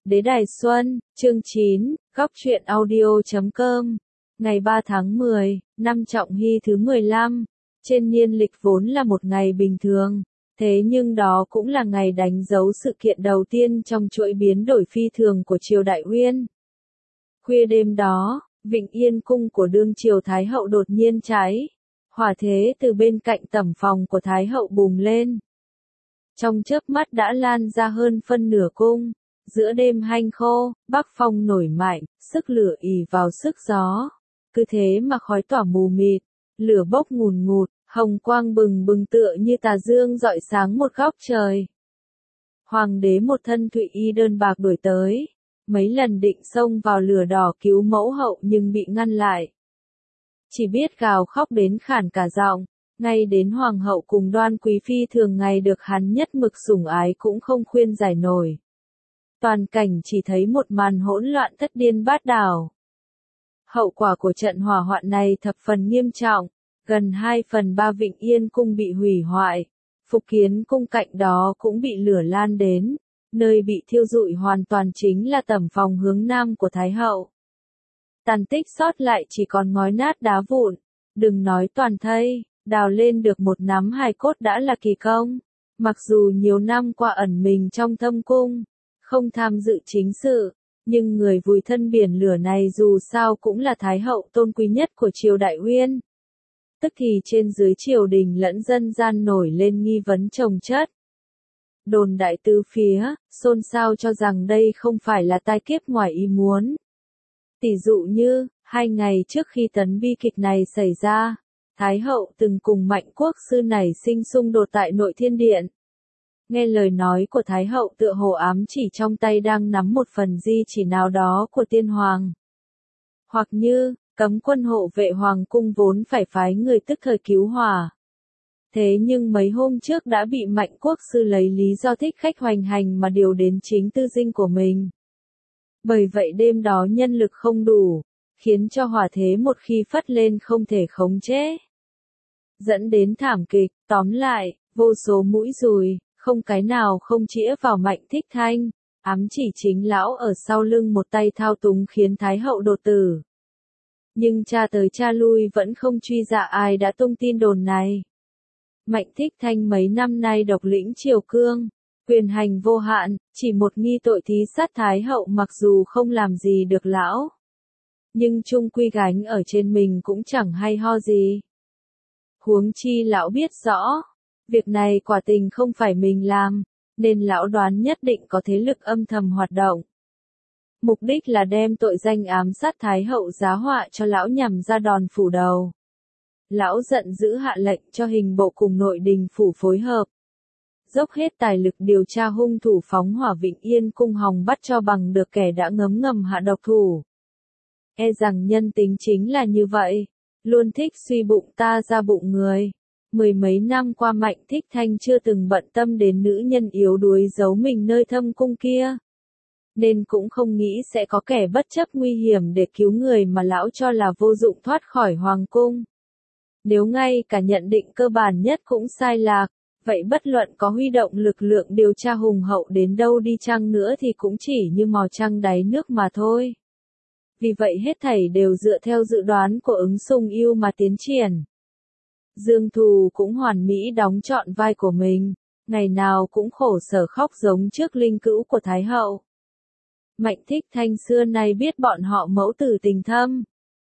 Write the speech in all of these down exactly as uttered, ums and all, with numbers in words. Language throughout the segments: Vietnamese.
Đế Đài Xuân, chương chín, góc truyện audio chấm com. Ngày ba tháng mười, năm Trọng Hy thứ mười lăm. Trên niên lịch vốn là một ngày bình thường, thế nhưng đó cũng là ngày đánh dấu sự kiện đầu tiên trong chuỗi biến đổi phi thường của triều Đại Uyên. Khuya đêm đó, Vịnh Yên cung của đương triều Thái hậu đột nhiên cháy. Hỏa thế từ bên cạnh tẩm phòng của Thái hậu bùng lên. Trong chớp mắt đã lan ra hơn phân nửa cung. Giữa đêm hanh khô, bắc phong nổi mạnh, sức lửa ì vào sức gió. Cứ thế mà khói tỏa mù mịt, lửa bốc ngùn ngụt, hồng quang bừng bừng tựa như tà dương rọi sáng một góc trời. Hoàng đế một thân thụy y đơn bạc đuổi tới, mấy lần định xông vào lửa đỏ cứu mẫu hậu nhưng bị ngăn lại. Chỉ biết gào khóc đến khản cả giọng, ngay đến hoàng hậu cùng Đoan quý phi thường ngày được hắn nhất mực sủng ái cũng không khuyên giải nổi. Toàn cảnh chỉ thấy một màn hỗn loạn thất điên bát đảo. Hậu quả của trận hỏa hoạn này thập phần nghiêm trọng, gần hai phần ba Vịnh Yên cung bị hủy hoại, Phục Kiến cung cạnh đó cũng bị lửa lan đến, nơi bị thiêu rụi hoàn toàn chính là tẩm phòng hướng nam của Thái hậu. Tàn tích sót lại chỉ còn ngói nát đá vụn, đừng nói toàn thây, đào lên được một nắm hài cốt đã là kỳ công, mặc dù nhiều năm qua ẩn mình trong thâm cung. Không tham dự chính sự, nhưng người vùi thân biển lửa này dù sao cũng là Thái hậu tôn quý nhất của triều Đại Uyên. Tức thì trên dưới triều đình lẫn dân gian nổi lên nghi vấn chồng chất. Đồn đại tứ phía, xôn xao cho rằng đây không phải là tai kiếp ngoài ý muốn. Tỷ dụ như, hai ngày trước khi tấn bi kịch này xảy ra, Thái hậu từng cùng Mạnh quốc sư nảy sinh xung đột tại nội thiên điện. Nghe lời nói của Thái hậu tựa hồ ám chỉ trong tay đang nắm một phần di chỉ nào đó của tiên hoàng. Hoặc như, cấm quân hộ vệ hoàng cung vốn phải phái người tức thời cứu hỏa. Thế nhưng mấy hôm trước đã bị Mạnh quốc sư lấy lý do thích khách hoành hành mà điều đến chính tư dinh của mình. Bởi vậy đêm đó nhân lực không đủ, khiến cho hỏa thế một khi phất lên không thể khống chế. Dẫn đến thảm kịch, tóm lại, vô số mũi dùi. Không cái nào không chĩa vào Mạnh Thích Thanh, ám chỉ chính lão ở sau lưng một tay thao túng khiến Thái hậu đột tử. Nhưng cha tới cha lui vẫn không truy ra ai đã tung tin đồn này. Mạnh Thích Thanh mấy năm nay độc lĩnh triều cương, quyền hành vô hạn, chỉ một nghi tội thí sát Thái hậu mặc dù không làm gì được lão. Nhưng chung quy gánh ở trên mình cũng chẳng hay ho gì. Huống chi lão biết rõ. Việc này quả tình không phải mình làm, nên lão đoán nhất định có thế lực âm thầm hoạt động. Mục đích là đem tội danh ám sát Thái hậu giá họa cho lão nhằm ra đòn phủ đầu. Lão giận dữ hạ lệnh cho hình bộ cùng nội đình phủ phối hợp. Dốc hết tài lực điều tra hung thủ phóng hỏa Vịnh Yên cung hòng bắt cho bằng được kẻ đã ngấm ngầm hạ độc thủ. E rằng nhân tính chính là như vậy, luôn thích suy bụng ta ra bụng người. Mười mấy năm qua Mạnh Thích Thanh chưa từng bận tâm đến nữ nhân yếu đuối giấu mình nơi thâm cung kia. Nên cũng không nghĩ sẽ có kẻ bất chấp nguy hiểm để cứu người mà lão cho là vô dụng thoát khỏi hoàng cung. Nếu ngay cả nhận định cơ bản nhất cũng sai lạc, vậy bất luận có huy động lực lượng điều tra hùng hậu đến đâu đi chăng nữa thì cũng chỉ như mò trăng đáy nước mà thôi. Vì vậy hết thảy đều dựa theo dự đoán của ứng sùng yêu mà tiến triển. Dương Thù cũng hoàn mỹ đóng trọn vai của mình, ngày nào cũng khổ sở khóc giống trước linh cữu của Thái hậu. Mạnh Thích Thanh xưa nay biết bọn họ mẫu tử tình thâm.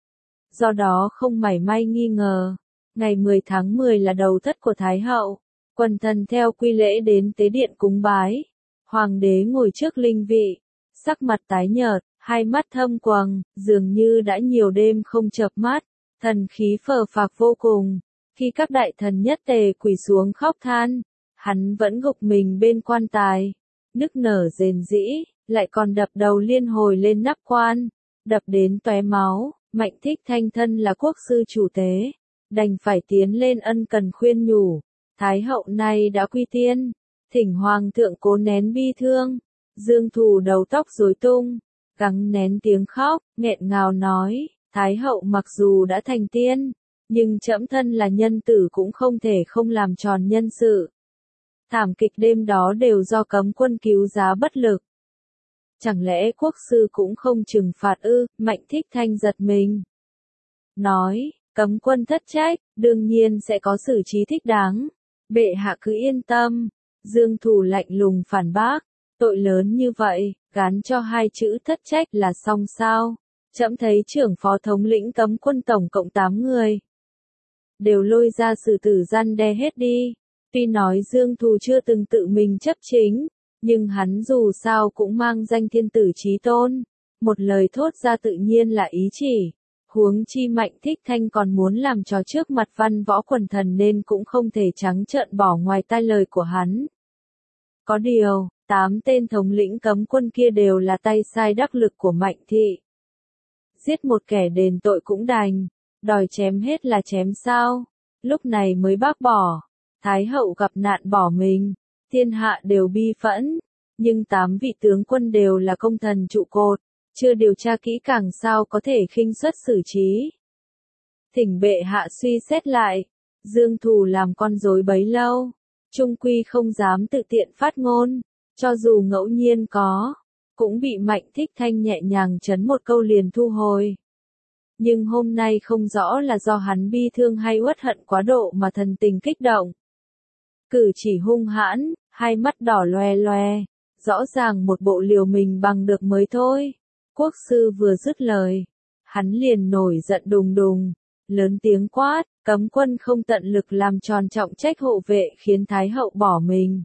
Do đó không mảy may nghi ngờ, ngày mười tháng mười là đầu thất của Thái hậu, quần thần theo quy lễ đến tế điện cúng bái. Hoàng đế ngồi trước linh vị, sắc mặt tái nhợt, hai mắt thâm quầng, dường như đã nhiều đêm không chợp mắt, thần khí phờ phạc vô cùng. Khi các đại thần nhất tề quỳ xuống khóc than, hắn vẫn gục mình bên quan tài, nức nở rền rĩ, lại còn đập đầu liên hồi lên nắp quan, đập đến tóe máu. Mạnh Thích Thanh thân là quốc sư chủ tế, đành phải tiến lên ân cần khuyên nhủ. Thái hậu nay đã quy tiên, thỉnh hoàng thượng cố nén bi thương. Dương Thù đầu tóc rối tung, gắng nén tiếng khóc, nghẹn ngào nói, Thái hậu mặc dù đã thành tiên, nhưng trẫm thân là nhân tử cũng không thể không làm tròn nhân sự. Thảm kịch đêm đó đều do cấm quân cứu giá bất lực. Chẳng lẽ quốc sư cũng không trừng phạt ư? Mạnh Thích Thanh giật mình. Nói, cấm quân thất trách, đương nhiên sẽ có xử trí thích đáng. Bệ hạ cứ yên tâm. Dương Thù lạnh lùng phản bác, tội lớn như vậy, gán cho hai chữ thất trách là xong sao? Trẫm thấy trưởng phó thống lĩnh cấm quân tổng cộng tám người. Đều lôi ra xử tử răn đe hết đi. Tuy nói Dương Thù chưa từng tự mình chấp chính, nhưng hắn dù sao cũng mang danh thiên tử chí tôn. Một lời thốt ra tự nhiên là ý chỉ. Huống chi Mạnh Thích Thanh còn muốn làm trò trước mặt văn võ quần thần nên cũng không thể trắng trợn bỏ ngoài tai lời của hắn. Có điều, tám tên thống lĩnh cấm quân kia đều là tay sai đắc lực của Mạnh thị. Giết một kẻ đền tội cũng đành, đòi chém hết là chém sao? Lúc này mới bác bỏ. Thái hậu gặp nạn bỏ mình, thiên hạ đều bi phẫn, nhưng tám vị tướng quân đều là công thần trụ cột, chưa điều tra kỹ càng sao có thể khinh suất xử trí. Thỉnh bệ hạ suy xét lại, Dương Thù làm con rối bấy lâu, trung quy không dám tự tiện phát ngôn, cho dù ngẫu nhiên có, cũng bị Mạnh Thích Thanh nhẹ nhàng chấn một câu liền thu hồi. Nhưng hôm nay không rõ là do hắn bi thương hay uất hận quá độ mà thần tình kích động. Cử chỉ hung hãn, hai mắt đỏ loe loe, rõ ràng một bộ liều mình bằng được mới thôi. Quốc sư vừa dứt lời, hắn liền nổi giận đùng đùng, lớn tiếng quát, cấm quân không tận lực làm tròn trọng trách hộ vệ khiến Thái hậu bỏ mình.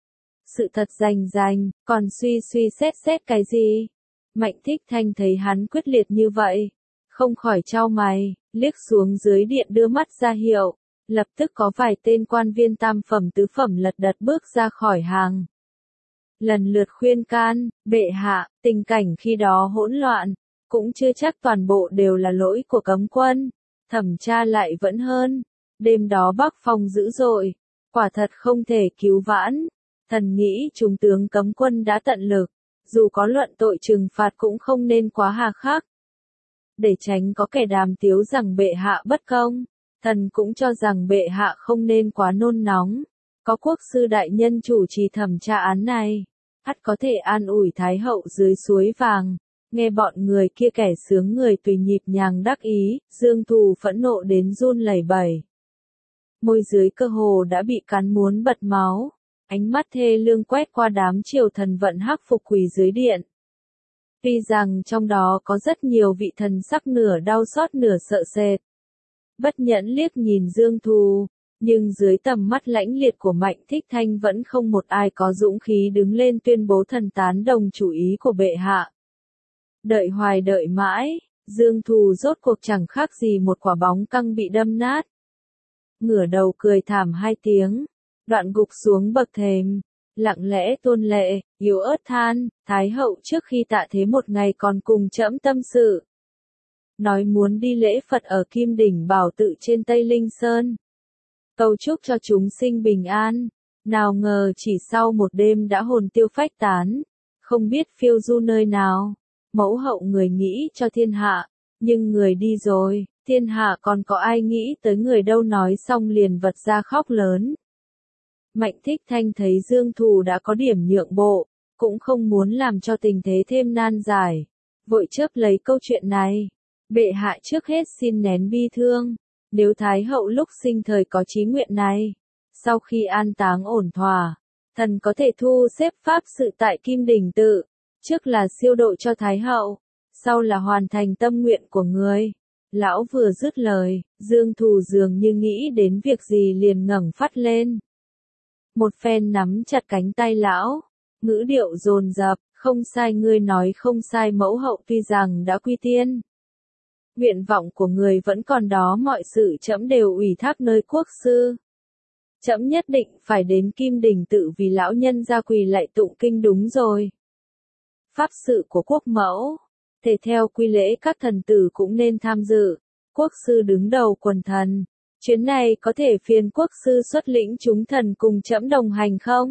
Sự thật rành rành, còn suy suy xét xét cái gì? Mạnh Thích Thanh thấy hắn quyết liệt như vậy, không khỏi chau mày, liếc xuống dưới điện đưa mắt ra hiệu, lập tức có vài tên quan viên tam phẩm tứ phẩm lật đật bước ra khỏi hàng. Lần lượt khuyên can, bệ hạ, tình cảnh khi đó hỗn loạn, cũng chưa chắc toàn bộ đều là lỗi của cấm quân, thẩm tra lại vẫn hơn, đêm đó bắc phong dữ dội, quả thật không thể cứu vãn, thần nghĩ trung tướng cấm quân đã tận lực, dù có luận tội trừng phạt cũng không nên quá hà khắc. Để tránh có kẻ đàm tiếu rằng bệ hạ bất công, thần cũng cho rằng bệ hạ không nên quá nôn nóng. Có quốc sư đại nhân chủ trì thẩm tra án này, ắt có thể an ủi Thái hậu dưới suối vàng. Nghe bọn người kia kẻ sướng người tùy nhịp nhàng đắc ý, Dương Thù phẫn nộ đến run lẩy bẩy. Môi dưới cơ hồ đã bị cắn muốn bật máu, ánh mắt thê lương quét qua đám triều thần vận hắc phục quỳ dưới điện. Tuy rằng trong đó có rất nhiều vị thần sắc nửa đau xót nửa sợ sệt. Bất nhẫn liếc nhìn Dương Thù, nhưng dưới tầm mắt lãnh liệt của Mạnh Thích Thanh vẫn không một ai có dũng khí đứng lên tuyên bố thần tán đồng chủ ý của bệ hạ. Đợi hoài đợi mãi, Dương Thù rốt cuộc chẳng khác gì một quả bóng căng bị đâm nát. Ngửa đầu cười thảm hai tiếng, đoạn gục xuống bậc thềm, lặng lẽ tuôn lệ, yếu ớt than, Thái hậu trước khi tạ thế một ngày còn cùng trẫm tâm sự. Nói muốn đi lễ Phật ở Kim Đỉnh Bảo Tự trên Tây Linh Sơn. Cầu chúc cho chúng sinh bình an, nào ngờ chỉ sau một đêm đã hồn tiêu phách tán, không biết phiêu du nơi nào. Mẫu hậu người nghĩ cho thiên hạ, nhưng người đi rồi, thiên hạ còn có ai nghĩ tới người đâu, nói xong liền vật ra khóc lớn. Mạnh Thích Thanh thấy Dương Thù đã có điểm nhượng bộ, cũng không muốn làm cho tình thế thêm nan giải, vội chớp lấy câu chuyện này. Bệ hạ trước hết xin nén bi thương, nếu Thái hậu lúc sinh thời có chí nguyện này, sau khi an táng ổn thỏa, thần có thể thu xếp pháp sự tại Kim Đỉnh Tự, trước là siêu độ cho Thái hậu, sau là hoàn thành tâm nguyện của người. Lão vừa dứt lời, Dương Thù dường như nghĩ đến việc gì liền ngẩng phát lên. Một phen nắm chặt cánh tay lão, ngữ điệu dồn dập, không sai, ngươi nói không sai, mẫu hậu tuy rằng đã quy tiên. Nguyện vọng của người vẫn còn đó, mọi sự trẫm đều ủy thác nơi quốc sư. Trẫm nhất định phải đến Kim Đỉnh Tự vì lão nhân ra quỳ lạy tụng kinh đúng rồi. Pháp sự của quốc mẫu, thể theo quy lễ các thần tử cũng nên tham dự, quốc sư đứng đầu quần thần. Chuyến này có thể phiền quốc sư xuất lĩnh chúng thần cùng trẫm đồng hành không?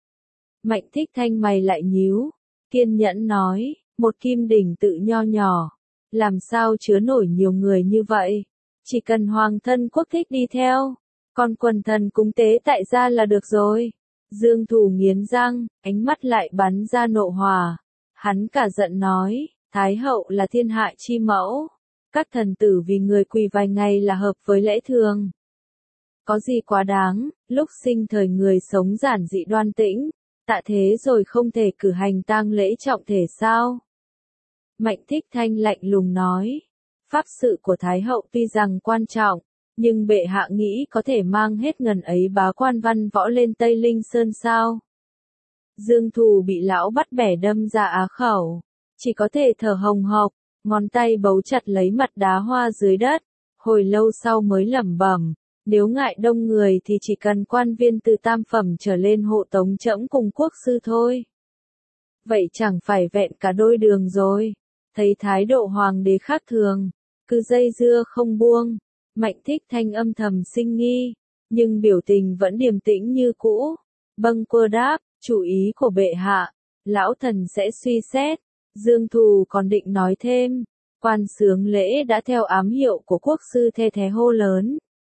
Mạnh Thích Thanh mày lại nhíu, kiên nhẫn nói, một Kim Đỉnh Tự nho nhỏ, làm sao chứa nổi nhiều người như vậy? Chỉ cần hoàng thân quốc thích đi theo, còn quần thần cúng tế tại gia là được rồi. Dương Thù nghiến răng, ánh mắt lại bắn ra nộ hỏa. Hắn cả giận nói, Thái hậu là thiên hạ chi mẫu. Các thần tử vì người quỳ vài ngày là hợp với lễ thường. Có gì quá đáng, lúc sinh thời người sống giản dị đoan tĩnh, tạ thế rồi không thể cử hành tang lễ trọng thể sao? Mạnh Thích Thanh lạnh lùng nói, pháp sự của Thái hậu tuy rằng quan trọng, nhưng bệ hạ nghĩ có thể mang hết ngần ấy bá quan văn võ lên Tây Linh Sơn sao? Dương Thù bị lão bắt bẻ đâm ra á khẩu, chỉ có thể thở hồng hộc, ngón tay bấu chặt lấy mặt đá hoa dưới đất, hồi lâu sau mới lẩm bẩm, nếu ngại đông người thì chỉ cần quan viên từ tam phẩm trở lên hộ tống trẫm cùng quốc sư thôi. Vậy chẳng phải vẹn cả đôi đường rồi. Thấy thái độ hoàng đế khác thường, cứ dây dưa không buông, Mạnh Thích Thanh âm thầm sinh nghi, nhưng biểu tình vẫn điềm tĩnh như cũ. Bâng quơ đáp, chủ ý của bệ hạ, lão thần sẽ suy xét. Dương Thù còn định nói thêm, quan xướng lễ đã theo ám hiệu của quốc sư the thé hô lớn.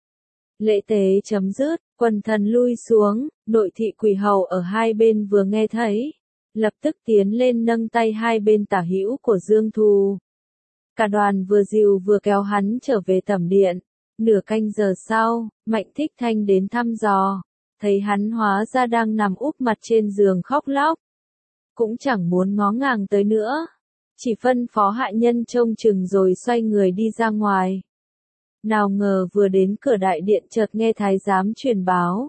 Lễ tế chấm dứt, quần thần lui xuống, nội thị quỳ hầu ở hai bên vừa nghe thấy, lập tức tiến lên nâng tay hai bên tả hữu của Dương Thù. Cả đoàn vừa dìu vừa kéo hắn trở về tẩm điện. Nửa canh giờ sau, Mạnh Thích Thanh đến thăm dò, thấy hắn hóa ra đang nằm úp mặt trên giường khóc lóc. Cũng chẳng muốn ngó ngàng tới nữa, chỉ phân phó hạ nhân trông chừng rồi xoay người đi ra ngoài. Nào ngờ vừa đến cửa đại điện chợt nghe thái giám truyền báo.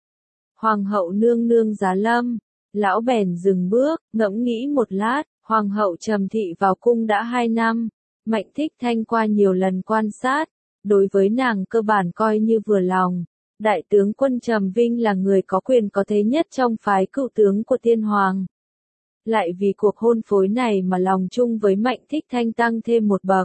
Hoàng hậu nương nương giá lâm, lão bèn dừng bước, ngẫm nghĩ một lát, hoàng hậu trầm thị vào cung đã hai năm, Mạnh Thích Thanh qua nhiều lần quan sát, đối với nàng cơ bản coi như vừa lòng. Đại tướng quân Trầm Vinh là người có quyền có thế nhất trong phái cựu tướng của tiên hoàng. Lại vì cuộc hôn phối này mà lòng chung với Mạnh Thích Thanh tăng thêm một bậc.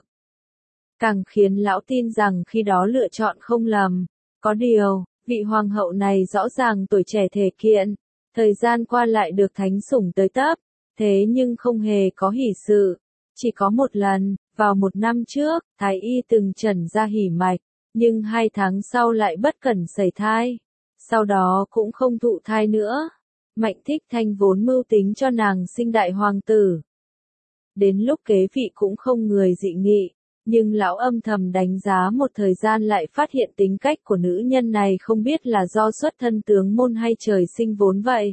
Càng khiến lão tin rằng khi đó lựa chọn không lầm. Có điều, vị hoàng hậu này rõ ràng tuổi trẻ thể kiện, thời gian qua lại được thánh sủng tới tấp, thế nhưng không hề có hỷ sự. Chỉ có một lần, vào một năm trước, thái y từng trần ra hỉ mạch, nhưng hai tháng sau lại bất cẩn sẩy thai. Sau đó cũng không thụ thai nữa. Mạnh Thích Thanh vốn mưu tính cho nàng sinh đại hoàng tử. Đến lúc kế vị cũng không người dị nghị, nhưng lão âm thầm đánh giá một thời gian lại phát hiện tính cách của nữ nhân này không biết là do xuất thân tướng môn hay trời sinh vốn vậy.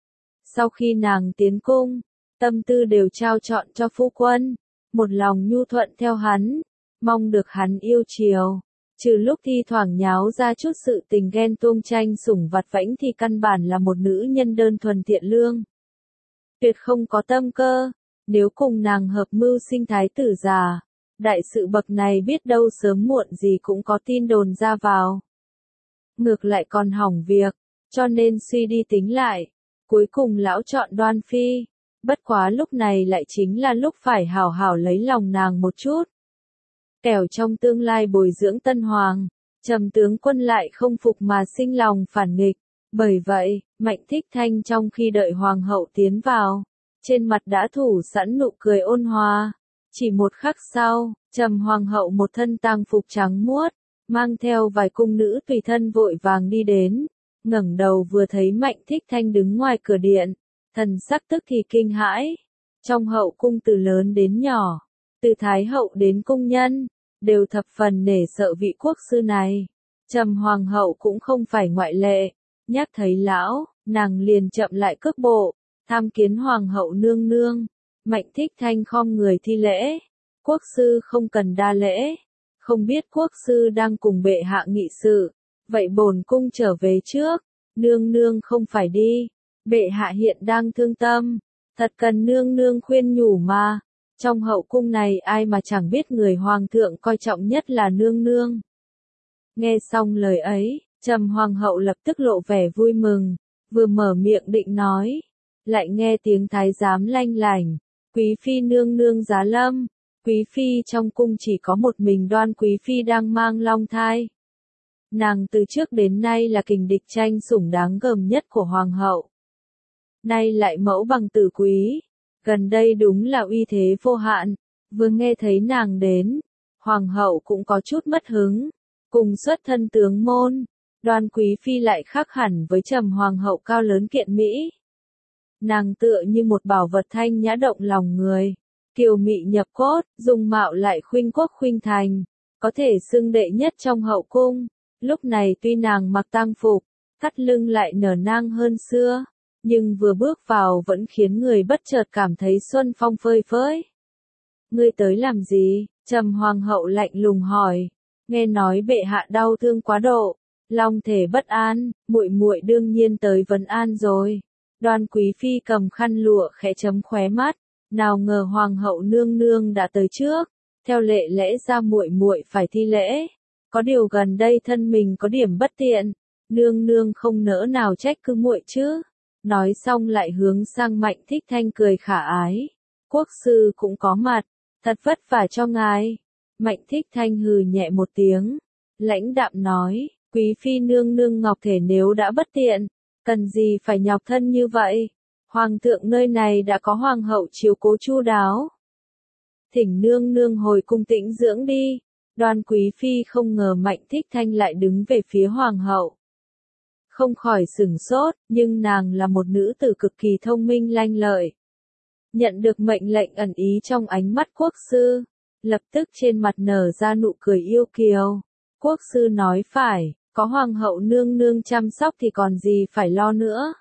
Sau khi nàng tiến cung, tâm tư đều trao trọn cho phu quân, một lòng nhu thuận theo hắn, mong được hắn yêu chiều. Trừ lúc thi thoảng nháo ra chút sự tình ghen tuông tranh sủng vặt vãnh thì căn bản là một nữ nhân đơn thuần thiện lương. Tuyệt không có tâm cơ, nếu cùng nàng hợp mưu sinh thái tử già, đại sự bậc này biết đâu sớm muộn gì cũng có tin đồn ra vào. Ngược lại còn hỏng việc, cho nên suy đi tính lại, cuối cùng lão chọn Đoan Phi, bất quá lúc này lại chính là lúc phải hảo hảo lấy lòng nàng một chút. Kẻo trong tương lai bồi dưỡng tân hoàng, Trầm tướng quân lại không phục mà sinh lòng phản nghịch. Bởi vậy, Mạnh Thích Thanh trong khi đợi hoàng hậu tiến vào, trên mặt đã thủ sẵn nụ cười ôn hòa. Chỉ một khắc sau, Trầm hoàng hậu một thân tang phục trắng muốt, mang theo vài cung nữ tùy thân vội vàng đi đến, ngẩng đầu vừa thấy Mạnh Thích Thanh đứng ngoài cửa điện, thần sắc tức thì kinh hãi. Trong hậu cung từ lớn đến nhỏ, từ thái hậu đến cung nhân, đều thập phần nể sợ vị quốc sư này. Trầm hoàng hậu cũng không phải ngoại lệ, nhắc thấy lão, nàng liền chậm lại cước bộ, tham kiến hoàng hậu nương nương. Mạnh Thích Thanh khom người thi lễ, quốc sư không cần đa lễ, không biết quốc sư đang cùng bệ hạ nghị sự, vậy bổn cung trở về trước. Nương nương không phải đi, bệ hạ hiện đang thương tâm, thật cần nương nương khuyên nhủ mà. Trong hậu cung này ai mà chẳng biết người hoàng thượng coi trọng nhất là nương nương. Nghe xong lời ấy, Trầm hoàng hậu lập tức lộ vẻ vui mừng, vừa mở miệng định nói, lại nghe tiếng thái giám lanh lảnh, quý phi nương nương giá lâm. Quý phi trong cung chỉ có một mình Đoan quý phi đang mang long thai. Nàng từ trước đến nay là kình địch tranh sủng đáng gờm nhất của hoàng hậu. Nay lại mẫu bằng tử quý, gần đây đúng là uy thế vô hạn. Vừa nghe thấy nàng đến, hoàng hậu cũng có chút mất hứng, cùng xuất thân tướng môn, Đoan quý phi lại khác hẳn với Trầm hoàng hậu cao lớn kiện mỹ. Nàng tựa như một bảo vật thanh nhã động lòng người, kiều mị nhập cốt, dung mạo lại khuynh quốc khuynh thành, có thể xưng đệ nhất trong hậu cung. Lúc này tuy nàng mặc tang phục, thắt lưng lại nở nang hơn xưa, nhưng vừa bước vào vẫn khiến người bất chợt cảm thấy xuân phong phơi phới. Ngươi tới làm gì? Trầm hoàng hậu lạnh lùng hỏi. Nghe nói bệ hạ đau thương quá độ, long thể bất an, muội muội đương nhiên tới vấn an rồi. Đoan quý phi cầm khăn lụa khẽ chấm khóe mắt, nào ngờ hoàng hậu nương nương đã tới trước, theo lệ lẽ ra muội muội phải thi lễ. Có điều gần đây thân mình có điểm bất tiện, nương nương không nỡ nào trách cứ muội chứ. Nói xong lại hướng sang Mạnh Thích Thanh cười khả ái. Quốc sư cũng có mặt, thật vất vả cho ngài. Mạnh Thích Thanh hừ nhẹ một tiếng, lãnh đạm nói, quý phi nương nương ngọc thể nếu đã bất tiện, cần gì phải nhọc thân như vậy. Hoàng thượng nơi này đã có hoàng hậu chiếu cố chu đáo. Thỉnh nương nương hồi cung tĩnh dưỡng đi. Đoan quý phi không ngờ Mạnh Thích Thanh lại đứng về phía hoàng hậu. Không khỏi sửng sốt, nhưng nàng là một nữ tử cực kỳ thông minh lanh lợi. Nhận được mệnh lệnh ẩn ý trong ánh mắt quốc sư, lập tức trên mặt nở ra nụ cười yêu kiều. Quốc sư nói phải, có hoàng hậu nương nương chăm sóc thì còn gì phải lo nữa.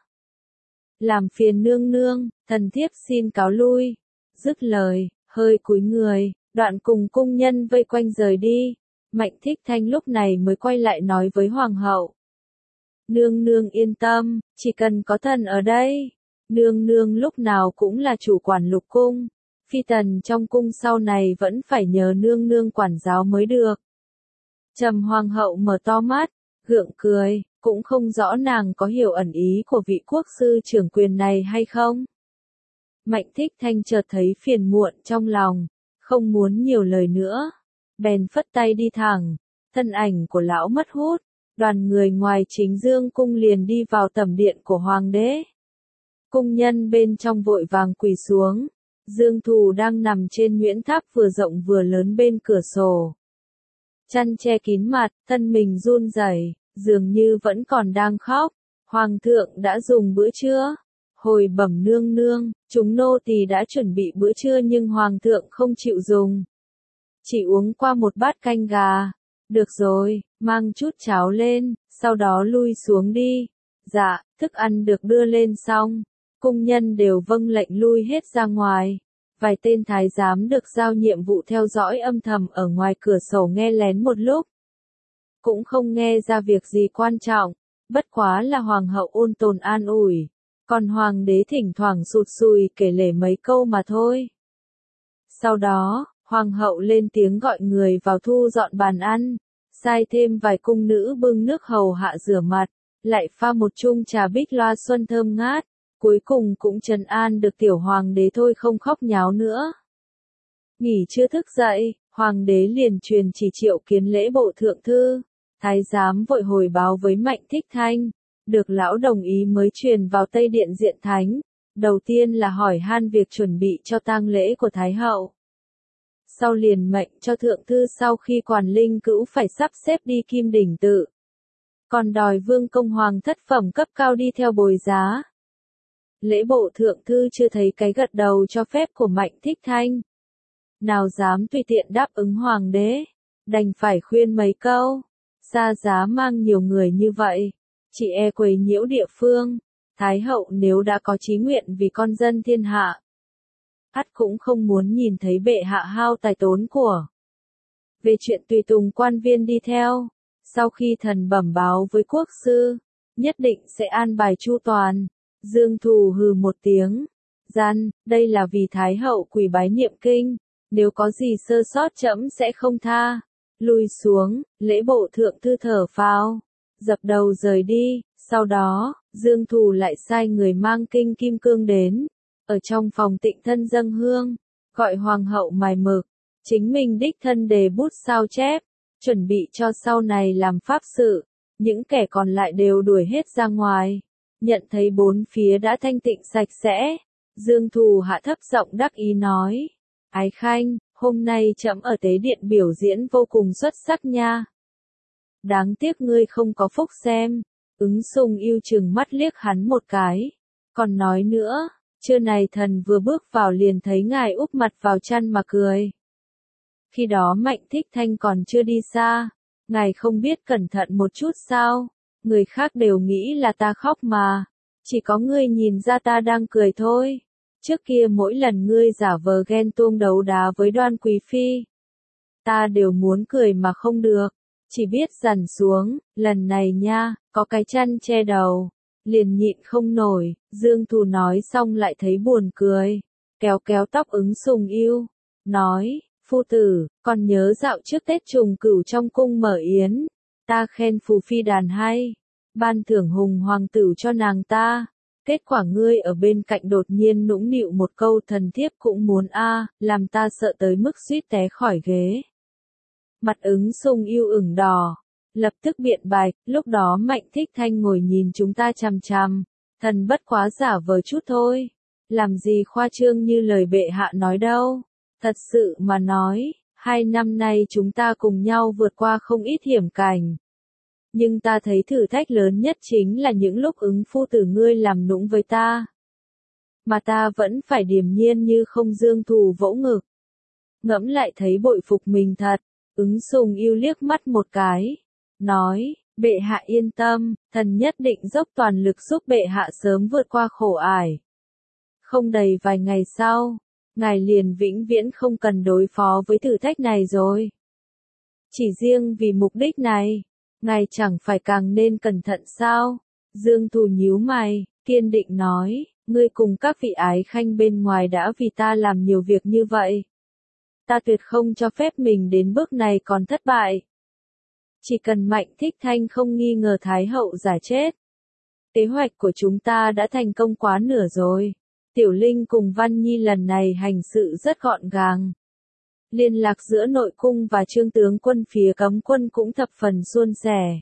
Làm phiền nương nương, thần thiếp xin cáo lui. Dứt lời, hơi cúi người, đoạn cùng cung nhân vây quanh rời đi. Mạnh Thích Thanh lúc này mới quay lại nói với hoàng hậu. Nương nương yên tâm, chỉ cần có thần ở đây, nương nương lúc nào cũng là chủ quản lục cung, phi tần trong cung sau này vẫn phải nhờ nương nương quản giáo mới được. Trầm hoàng hậu mở to mắt, gượng cười, cũng không rõ nàng có hiểu ẩn ý của vị quốc sư trưởng quyền này hay không. Mạnh Thích Thanh chợt thấy phiền muộn trong lòng, không muốn nhiều lời nữa, bèn phất tay đi thẳng, thân ảnh của lão mất hút. Đoàn người ngoài chính dương cung liền đi vào tẩm điện của hoàng đế. Cung nhân bên trong vội vàng quỳ xuống. Dương Thù đang nằm trên nguyễn tháp vừa rộng vừa lớn bên cửa sổ. Chăn che kín mặt, thân mình run rẩy, dường như vẫn còn đang khóc. Hoàng thượng đã dùng bữa trưa. Hồi bẩm nương nương, chúng nô tỳ đã chuẩn bị bữa trưa nhưng hoàng thượng không chịu dùng. Chỉ uống qua một bát canh gà. Được rồi, mang chút cháo lên, sau đó lui xuống đi. Dạ, thức ăn được đưa lên xong. Cung nhân đều vâng lệnh lui hết ra ngoài. Vài tên thái giám được giao nhiệm vụ theo dõi âm thầm ở ngoài cửa sổ nghe lén một lúc. Cũng không nghe ra việc gì quan trọng, bất quá là hoàng hậu ôn tồn an ủi. Còn hoàng đế thỉnh thoảng sụt sùi kể lể mấy câu mà thôi. Sau đó, hoàng hậu lên tiếng gọi người vào thu dọn bàn ăn, sai thêm vài cung nữ bưng nước hầu hạ rửa mặt, lại pha một chung trà bích loa xuân thơm ngát, cuối cùng cũng trấn an được tiểu hoàng đế thôi không khóc nháo nữa. Nghỉ chưa thức dậy, hoàng đế liền truyền chỉ triệu kiến lễ bộ thượng thư, thái giám vội hồi báo với Mạnh Thích Thanh, được lão đồng ý mới truyền vào Tây Điện diện thánh, đầu tiên là hỏi han việc chuẩn bị cho tang lễ của thái hậu. Sau liền mệnh cho thượng thư sau khi quản linh cữu phải sắp xếp đi Kim Đỉnh Tự. Còn đòi vương công hoàng thất phẩm cấp cao đi theo bồi giá. Lễ bộ thượng thư chưa thấy cái gật đầu cho phép của Mạnh Thích Thanh. Nào dám tùy tiện đáp ứng hoàng đế, đành phải khuyên mấy câu. Xa giá mang nhiều người như vậy, chỉ e quấy nhiễu địa phương. Thái hậu nếu đã có chí nguyện vì con dân thiên hạ, ắt cũng không muốn nhìn thấy bệ hạ hao tài tốn của. Về chuyện tùy tùng quan viên đi theo, sau khi thần bẩm báo với quốc sư, nhất định sẽ an bài chu toàn. Dương Thù hừ một tiếng, gian, đây là vì thái hậu quỳ bái niệm kinh, nếu có gì sơ sót trẫm sẽ không tha. Lùi xuống, lễ bộ thượng thư thở phào, dập đầu rời đi. Sau đó, Dương Thù lại sai người mang kinh kim cương đến, ở trong phòng tịnh thân dâng hương, gọi hoàng hậu mài mực, chính mình đích thân đề bút sao chép, chuẩn bị cho sau này làm pháp sự. Những kẻ còn lại đều đuổi hết ra ngoài, nhận thấy bốn phía đã thanh tịnh sạch sẽ. Dương Thù hạ thấp giọng đắc ý nói, Ái Khanh, hôm nay trẫm ở tế điện biểu diễn vô cùng xuất sắc nha. Đáng tiếc ngươi không có phúc xem. Ứng Sùng yêu chừng mắt liếc hắn một cái, Còn nói nữa, trưa này thần vừa bước vào liền thấy ngài úp mặt vào chăn mà cười. Khi đó Mạnh Thích Thanh còn chưa đi xa, ngài không biết cẩn thận một chút sao, người khác đều nghĩ là ta khóc mà, chỉ có ngươi nhìn ra ta đang cười thôi. Trước kia mỗi lần ngươi giả vờ ghen tuông đấu đá với Đoan Quý Phi, ta đều muốn cười mà không được, chỉ biết dằn xuống, lần này nha, có cái chăn che đầu, liền nhịn không nổi. Dương Thù nói xong lại thấy buồn cười, kéo kéo tóc Ứng Sùng Yêu, nói, phu tử, còn nhớ dạo trước Tết Trùng Cửu trong cung mở yến, ta khen phù phi đàn hay, ban thưởng hùng hoàng tử cho nàng ta. Kết quả ngươi ở bên cạnh đột nhiên nũng nịu một câu thần thiếp cũng muốn a, làm ta sợ tới mức suýt té khỏi ghế. Mặt Ứng Sùng Yêu ửng đỏ, lập tức biện bạch, lúc đó Mạnh Thích Thanh ngồi nhìn chúng ta chằm chằm, thần bất quá giả vờ chút thôi, làm gì khoa trương như lời bệ hạ nói đâu. Thật sự mà nói, hai năm nay chúng ta cùng nhau vượt qua không ít hiểm cảnh. Nhưng ta thấy thử thách lớn nhất chính là những lúc Ứng phu tử ngươi làm nũng với ta. Mà ta vẫn phải điềm nhiên như không. Dương Thù vỗ ngực. Ngẫm lại thấy bội phục mình thật. Ứng Sùng Yêu liếc mắt một cái, nói, bệ hạ yên tâm, thần nhất định dốc toàn lực giúp bệ hạ sớm vượt qua khổ ải. Không đầy vài ngày sau, ngài liền vĩnh viễn không cần đối phó với thử thách này rồi. Chỉ riêng vì mục đích này, ngài chẳng phải càng nên cẩn thận sao? Dương Thù nhíu mày, kiên định nói, ngươi cùng các vị ái khanh bên ngoài đã vì ta làm nhiều việc như vậy. Ta tuyệt không cho phép mình đến bước này còn thất bại. Chỉ cần Mạnh Thích Thanh không nghi ngờ Thái hậu giả chết. Kế hoạch của chúng ta đã thành công quá nửa rồi. Tiểu Linh cùng Văn Nhi lần này hành sự rất gọn gàng. Liên lạc giữa nội cung và trương tướng quân phía cấm quân cũng thập phần suôn sẻ.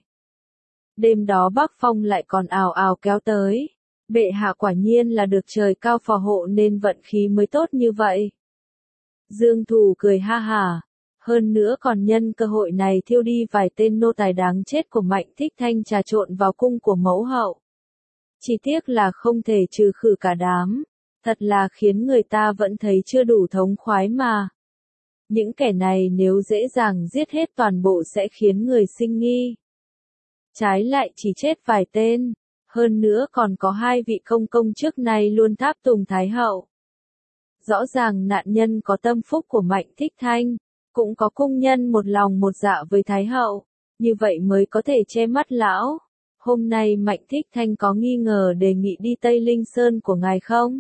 Đêm đó Bắc Phong lại còn ào ào kéo tới. Bệ hạ quả nhiên là được trời cao phò hộ nên vận khí mới tốt như vậy. Dương Thù cười ha hả. Hơn nữa còn nhân cơ hội này thiêu đi vài tên nô tài đáng chết của Mạnh Thích Thanh trà trộn vào cung của mẫu hậu. Chỉ tiếc là không thể trừ khử cả đám. Thật là khiến người ta vẫn thấy chưa đủ thống khoái mà. Những kẻ này nếu dễ dàng giết hết toàn bộ sẽ khiến người sinh nghi. Trái lại chỉ chết vài tên. Hơn nữa còn có hai vị công công trước nay luôn tháp tùng Thái hậu. Rõ ràng nạn nhân có tâm phúc của Mạnh Thích Thanh, cũng có cung nhân một lòng một dạ với Thái hậu, như vậy mới có thể che mắt lão. Hôm nay Mạnh Thích Thanh có nghi ngờ đề nghị đi Tây Linh Sơn của ngài không?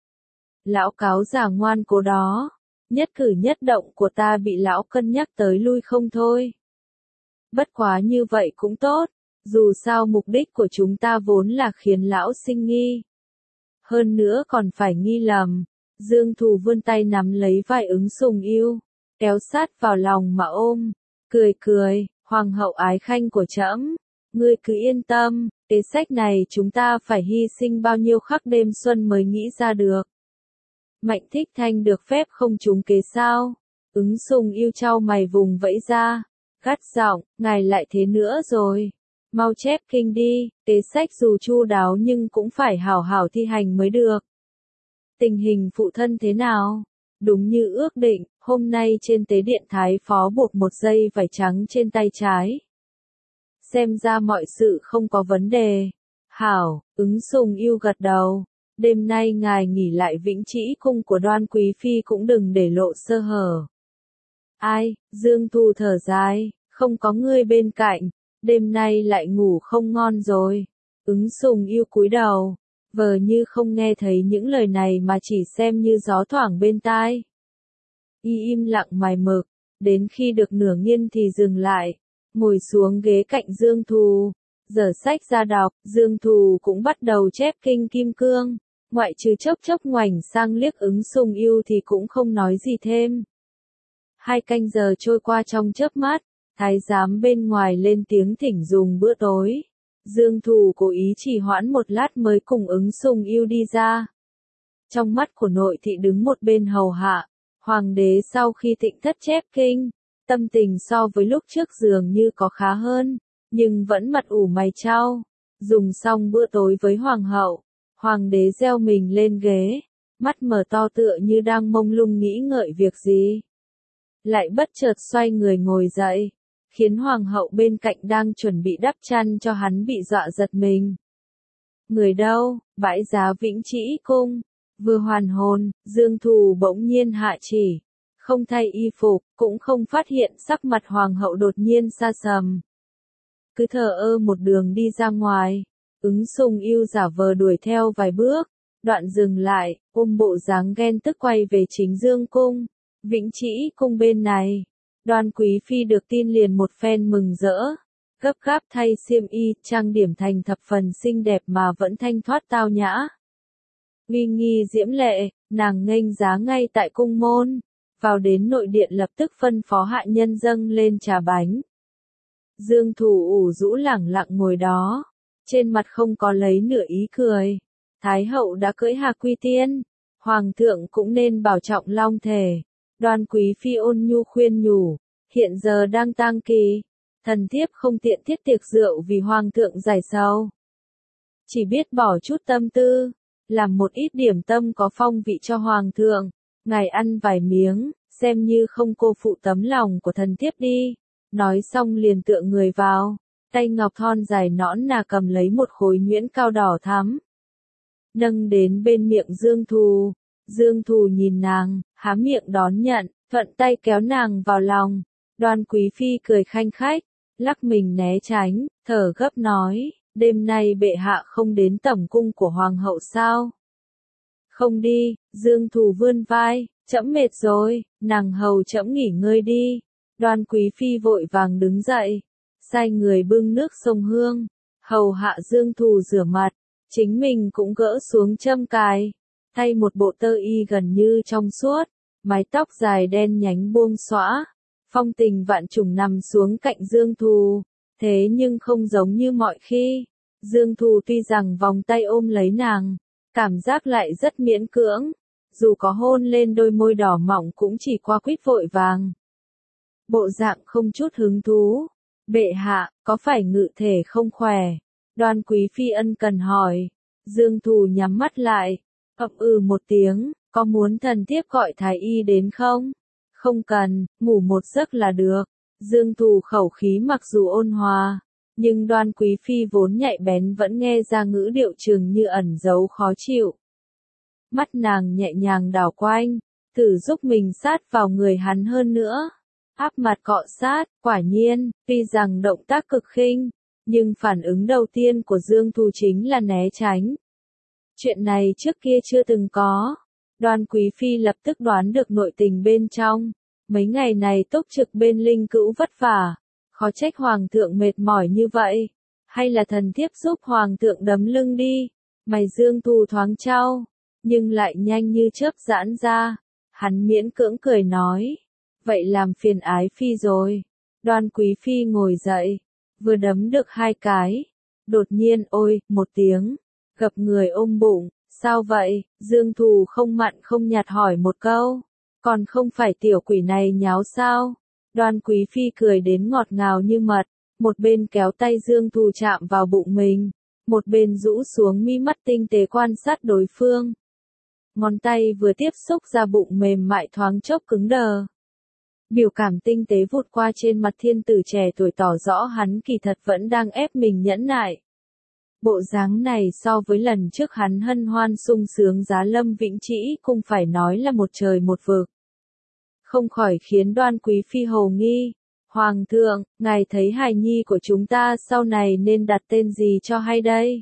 Lão cáo già ngoan cố đó, nhất cử nhất động của ta bị lão cân nhắc tới lui không thôi. Bất quá như vậy cũng tốt, dù sao mục đích của chúng ta vốn là khiến lão sinh nghi. Hơn nữa còn phải nghi lầm. Dương Thù vươn tay nắm lấy vai Ứng Sùng Yêu, kéo sát vào lòng mà ôm, cười cười, hoàng hậu ái khanh của trẫm, ngươi cứ yên tâm, kế sách này chúng ta phải hy sinh bao nhiêu khắc đêm xuân mới nghĩ ra được. Mạnh Thích Thanh được phép không trúng kế sao? Ứng Sùng Yêu trao mày vùng vẫy ra, gắt giọng, ngài lại thế nữa rồi. Mau chép kinh đi, kế sách dù chu đáo nhưng cũng phải hảo hảo thi hành mới được. Tình hình phụ thân thế nào? Đúng như ước định, hôm nay trên tế điện Thái phó buộc một dây vải trắng trên tay trái. Xem ra mọi sự không có vấn đề. Hảo, Ứng Sùng Yêu gật đầu. Đêm nay ngài nghỉ lại Vĩnh Trĩ cung của Đoan Quý Phi cũng đừng để lộ sơ hở. Ai, Dương Thù thở dài, không có ngươi bên cạnh, đêm nay lại ngủ không ngon rồi. Ứng Sùng Yêu cúi đầu, vờ như không nghe thấy những lời này mà chỉ xem như gió thoảng bên tai. Y im lặng mài mực, đến khi được nửa nghiêng thì dừng lại, ngồi xuống ghế cạnh Dương Thù, dở sách ra đọc. Dương Thù cũng bắt đầu chép kinh Kim Cương, ngoại trừ chốc chốc ngoảnh sang liếc Ứng Sùng Yêu thì cũng không nói gì thêm. Hai canh giờ trôi qua trong chớp mắt, thái giám bên ngoài lên tiếng thỉnh dùng bữa tối. Dương Thù cố ý trì hoãn một lát mới cùng Ứng Sùng Yêu đi ra. Trong mắt của nội thị đứng một bên hầu hạ, hoàng đế sau khi tịnh thất chép kinh, tâm tình so với lúc trước dường như có khá hơn, nhưng vẫn mặt ủ mày chau. Dùng xong bữa tối với hoàng hậu, Hoàng đế gieo mình lên ghế, mắt mở to tựa như đang mông lung nghĩ ngợi việc gì. Lại bất chợt xoay người ngồi dậy, khiến hoàng hậu bên cạnh đang chuẩn bị đắp chăn cho hắn bị dọa giật mình. Người đâu? Bãi giá Vĩnh Trĩ cung. Vừa hoàn hồn, Dương Thù bỗng nhiên hạ chỉ. Không thay y phục, cũng không phát hiện sắc mặt hoàng hậu đột nhiên sa sầm. Cứ thờ ơ một đường đi ra ngoài, ứng sùng yêu giả vờ đuổi theo vài bước, đoạn dừng lại, ôm bộ dáng ghen tức quay về chính Dương cung. Vĩnh Trĩ cung bên này, Đoan Quý Phi được tin liền một phen mừng rỡ, gấp gáp thay xiêm y, trang điểm thành thập phần xinh đẹp mà vẫn thanh thoát tao nhã. Uy nghi diễm lệ, nàng nghênh giá ngay tại cung môn, vào đến nội điện lập tức phân phó hạ nhân dâng lên trà bánh. Dương Thù ủ rũ lẳng lặng ngồi đó, trên mặt không có lấy nửa ý cười. Thái hậu đã cưỡi Hạc Quy Tiên, hoàng thượng cũng nên bảo trọng long thể. Đoan Quý Phi ôn nhu khuyên nhủ, hiện giờ đang tang kỳ, thần thiếp không tiện thiết tiệc rượu vì hoàng thượng giải sầu. Chỉ biết bỏ chút tâm tư, làm một ít điểm tâm có phong vị cho hoàng thượng, ngài ăn vài miếng, xem như không cô phụ tấm lòng của thần thiếp đi. Nói xong liền tựa người vào, tay ngọc thon dài nõn nà cầm lấy một khối nhuyễn cao đỏ thắm. Nâng đến bên miệng Dương Thù, Dương Thù nhìn nàng, há miệng đón nhận, thuận tay kéo nàng vào lòng. Đoan Quý Phi cười khanh khách, lắc mình né tránh, thở gấp nói, đêm nay bệ hạ không đến tẩm cung của hoàng hậu sao? Không đi, Dương Thù vươn vai, trẫm mệt rồi, nàng hầu trẫm nghỉ ngơi đi. Đoan Quý Phi vội vàng đứng dậy, sai người bưng nước sông hương, hầu hạ Dương Thù rửa mặt, chính mình cũng gỡ xuống châm cài, thay một bộ tơ y gần như trong suốt, mái tóc dài đen nhánh buông xõa, phong tình vạn trùng nằm xuống cạnh Dương Thù, thế nhưng không giống như mọi khi. Dương Thù tuy rằng vòng tay ôm lấy nàng, cảm giác lại rất miễn cưỡng, dù có hôn lên đôi môi đỏ mọng cũng chỉ qua quýt vội vàng. Bộ dạng không chút hứng thú. Bệ hạ, có phải ngự thể không khỏe? Đoan Quý Phi ân cần hỏi. Dương Thù nhắm mắt lại, ậm ừ một tiếng, có muốn thần thiếp gọi thái y đến không? Không cần, ngủ một giấc là được. Dương Thù khẩu khí mặc dù ôn hòa, nhưng Đoan Quý Phi vốn nhạy bén vẫn nghe ra ngữ điệu chừng như ẩn giấu khó chịu. Mắt nàng nhẹ nhàng đảo quanh, thử giúp mình sát vào người hắn hơn nữa. Áp mặt cọ sát, quả nhiên, tuy rằng động tác cực khinh, nhưng phản ứng đầu tiên của Dương Thù chính là né tránh. Chuyện này trước kia chưa từng có. Đoan Quý Phi lập tức đoán được nội tình bên trong. Mấy ngày này túc trực bên linh cữu vất vả, khó trách hoàng thượng mệt mỏi như vậy. Hay là thần thiếp giúp hoàng thượng đấm lưng đi. Mày Dương Thù thoáng trao, nhưng lại nhanh như chớp giãn ra. Hắn miễn cưỡng cười nói. Vậy làm phiền ái phi rồi. Đoan Quý Phi ngồi dậy, vừa đấm được hai cái. Đột nhiên ôi, một tiếng, gập người ôm bụng, sao vậy? Dương Thù không mặn không nhạt hỏi một câu, còn không phải tiểu quỷ này nháo sao? Đoan Quý Phi cười đến ngọt ngào như mật, một bên kéo tay Dương Thù chạm vào bụng mình, một bên rũ xuống mi mắt tinh tế quan sát đối phương. Ngón tay vừa tiếp xúc ra bụng mềm mại thoáng chốc cứng đờ. Biểu cảm tinh tế vụt qua trên mặt thiên tử trẻ tuổi tỏ rõ hắn kỳ thật vẫn đang ép mình nhẫn nại. Bộ dáng này so với lần trước hắn hân hoan sung sướng giá lâm Vĩnh Trĩ cũng phải nói là một trời một vực. Không khỏi khiến Đoan Quý Phi hồ nghi. Hoàng thượng, ngài thấy hài nhi của chúng ta sau này nên đặt tên gì cho hay đây?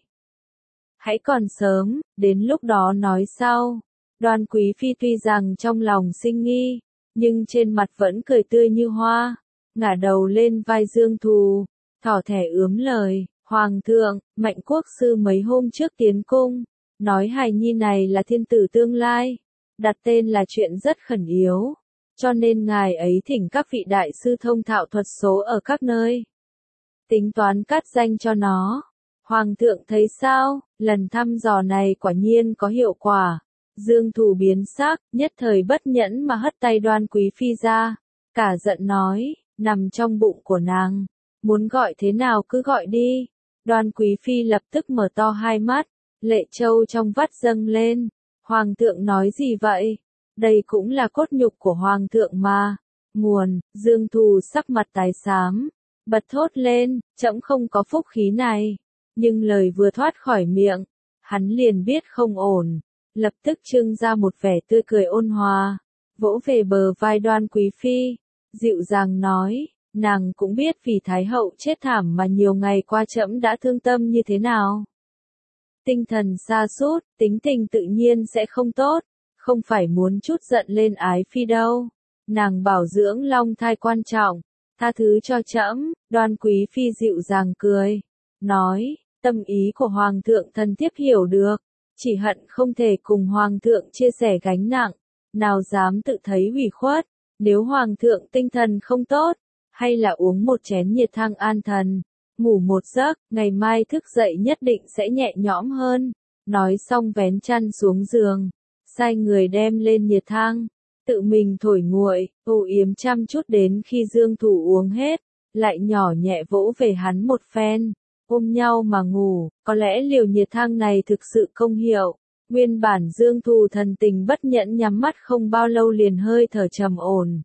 Hãy còn sớm, đến lúc đó nói sau. Đoan Quý Phi tuy rằng trong lòng sinh nghi, nhưng trên mặt vẫn cười tươi như hoa, ngả đầu lên vai Dương Thù, thỏ thẻ ướm lời, Hoàng thượng, Mạnh Quốc sư mấy hôm trước tiến cung, nói hài nhi này là thiên tử tương lai, đặt tên là chuyện rất khẩn yếu, cho nên ngài ấy thỉnh các vị đại sư thông thạo thuật số ở các nơi, tính toán cắt danh cho nó. Hoàng thượng thấy sao, lần thăm dò này quả nhiên có hiệu quả. Dương Thù biến sắc, nhất thời bất nhẫn mà hất tay Đoan Quý Phi ra, cả giận nói, nằm trong bụng của nàng, muốn gọi thế nào cứ gọi đi. Đoan Quý Phi lập tức mở to hai mắt, Lệ Châu trong vắt dâng lên. Hoàng thượng nói gì vậy? Đây cũng là cốt nhục của Hoàng thượng mà. Nguồn, Dương Thù sắc mặt tái xám. Bật thốt lên, trẫm không có phúc khí này. Nhưng lời vừa thoát khỏi miệng, hắn liền biết không ổn. Lập tức trưng ra một vẻ tươi cười ôn hòa. Vỗ về bờ vai Đoan Quý Phi. Dịu dàng nói, nàng cũng biết vì Thái hậu chết thảm mà nhiều ngày qua trẫm đã thương tâm như thế nào. Tinh thần sa sút, tính tình tự nhiên sẽ không tốt, không phải muốn chút giận lên Ái Phi đâu. Nàng bảo dưỡng long thai quan trọng, tha thứ cho trẫm. Đoan Quý Phi dịu dàng cười, nói, tâm ý của Hoàng thượng thần thiếp hiểu được, chỉ hận không thể cùng Hoàng thượng chia sẻ gánh nặng, nào dám tự thấy ủy khuất. Nếu Hoàng thượng tinh thần không tốt, hay là uống một chén nhiệt thang an thần, ngủ một giấc, ngày mai thức dậy nhất định sẽ nhẹ nhõm hơn. Nói xong vén chăn xuống giường, sai người đem lên nhiệt thang, tự mình thổi nguội, âu yếm chăm chút đến khi Dương Thủ uống hết, lại nhỏ nhẹ vỗ về hắn một phen, ôm nhau mà ngủ. Có lẽ liều nhiệt thang này thực sự công hiệu. Nguyên bản Dương Thù thần tình bất nhẫn nhắm mắt không bao lâu liền hơi thở trầm ổn.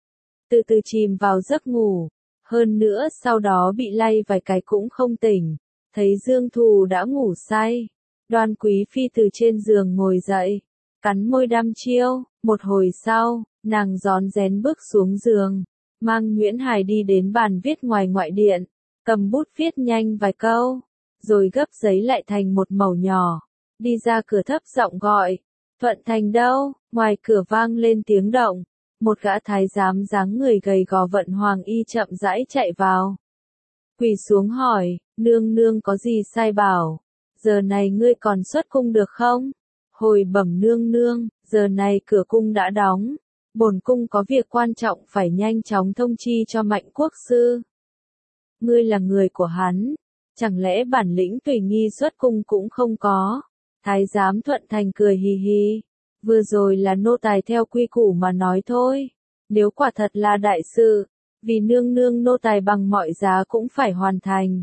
Từ từ chìm vào giấc ngủ. Hơn nữa sau đó bị lay vài cái cũng không tỉnh. Thấy Dương Thù đã ngủ say. Đoan Quý Phi từ trên giường ngồi dậy. Cắn môi đăm chiêu. Một hồi sau, nàng rón rén bước xuống giường. Mang Nguyễn Hải đi đến bàn viết ngoài ngoại điện. Cầm bút viết nhanh vài câu. Rồi gấp giấy lại thành một mẩu nhỏ. Đi ra cửa thấp giọng gọi, Thuận Thành đâu? Ngoài cửa vang lên tiếng động, một gã thái giám dáng người gầy gò vận hoàng y chậm rãi chạy vào. Quỳ xuống hỏi, nương nương có gì sai bảo, giờ này ngươi còn xuất cung được không? Hồi bẩm nương nương, giờ này cửa cung đã đóng, bổn cung có việc quan trọng phải nhanh chóng thông chi cho Mạnh quốc sư. Ngươi là người của hắn, chẳng lẽ bản lĩnh tùy nghi xuất cung cũng không có? Thái giám Thuận Thành cười hì hì, vừa rồi là nô tài theo quy củ mà nói thôi, nếu quả thật là đại sự, vì nương nương nô tài bằng mọi giá cũng phải hoàn thành.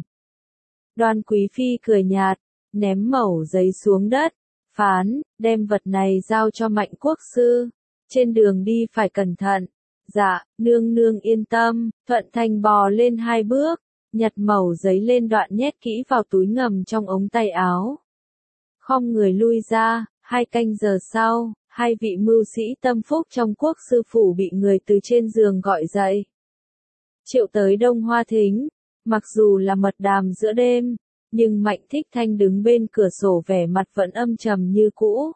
Đoan Quý Phi cười nhạt, ném mẩu giấy xuống đất, phán, đem vật này giao cho Mạnh quốc sư, trên đường đi phải cẩn thận. Dạ, nương nương yên tâm. Thuận Thành bò lên hai bước, nhặt mẩu giấy lên đoạn nhét kỹ vào túi ngầm trong ống tay áo. Khom người lui ra. Hai canh giờ sau, hai vị mưu sĩ tâm phúc trong quốc sư phủ bị người từ trên giường gọi dậy. Triệu tới Đông Hoa Thính, mặc dù là mật đàm giữa đêm, nhưng Mạnh Thích Thanh đứng bên cửa sổ vẻ mặt vẫn âm trầm như cũ.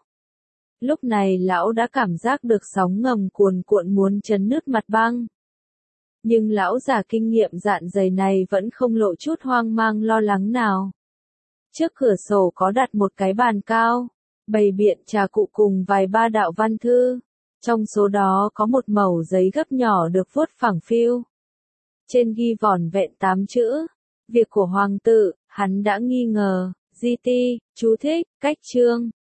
Lúc này lão đã cảm giác được sóng ngầm cuồn cuộn muốn chấn nứt mặt băng. Nhưng lão già kinh nghiệm dạn dày này vẫn không lộ chút hoang mang lo lắng nào. Trước cửa sổ có đặt một cái bàn cao, bày biện trà cụ cùng vài ba đạo văn thư. Trong số đó có một mẩu giấy gấp nhỏ được vuốt phẳng phiu. Trên ghi vỏn vẹn tám chữ. Việc của hoàng tử, hắn đã nghi ngờ. Di ti, chú thích, cách chương.